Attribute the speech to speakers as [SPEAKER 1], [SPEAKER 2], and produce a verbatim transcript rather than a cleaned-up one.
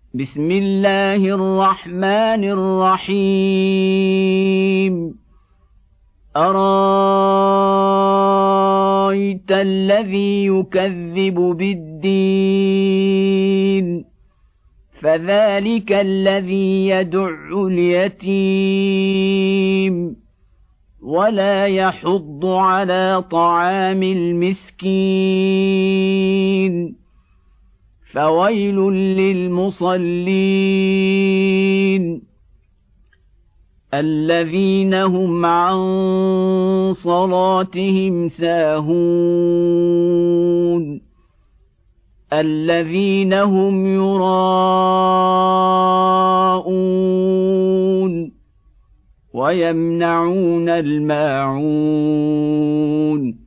[SPEAKER 1] بسم الله الرحمن الرحيم أرأيت الذي يكذب بالدين فذلك الذي يدع اليتيم ولا يحض على طعام المسكين فويل للمصلين الذين هم عن صلاتهم ساهون الذين هم يراءون ويمنعون الماعون